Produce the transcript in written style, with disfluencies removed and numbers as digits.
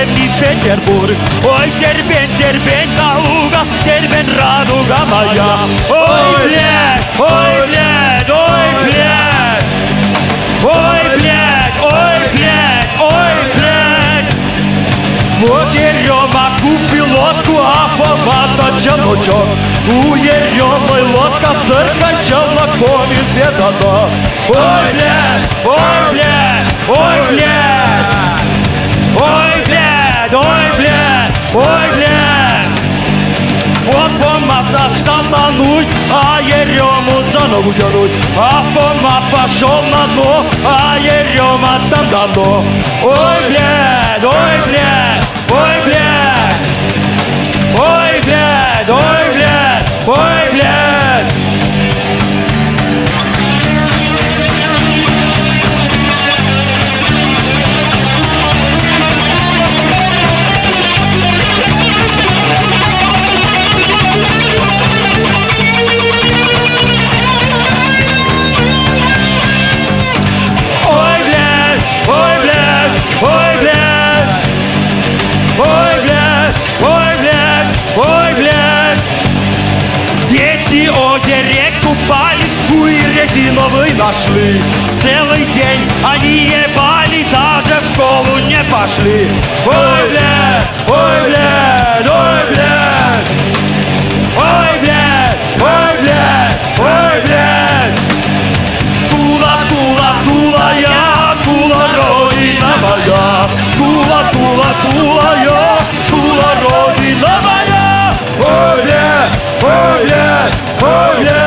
мій Петербург. Ой, терпень, терпень, Калуга, терпень, радуга моя. Ой, блядь, ой, блядь, ой, блядь. Ой, блядь, ой, блядь, ой, блядь. Вот Ерема купил лодку, а Фома челночок. У Еремы лодка сыркачала, комит без одно. Ой, блядь, ой, блядь, ой, блядь. Ой, блядь, ой, блядь, ой, блядь. Вот Фома стал тонуть, а Ерему за ногу тянуть. А Фома пошел на дно, а Ерема там дано. Ой, блядь, ой, блядь, ой, блядь. Ой, блядь, ой, блядь, ой, блядь. Дети озере купались, хуй резиновый нашли. Целый день они ебали, даже в школу не пошли. Ой, блядь, ой, блядь, ой, блядь. Ой, блядь, ой, блядь, ой, блядь. Тула, Тула, Тула я, Тула родина моя. Тула, Тула, Тула я, Тула родина моя. Ой, блядь, ой, блядь, ой, блядь.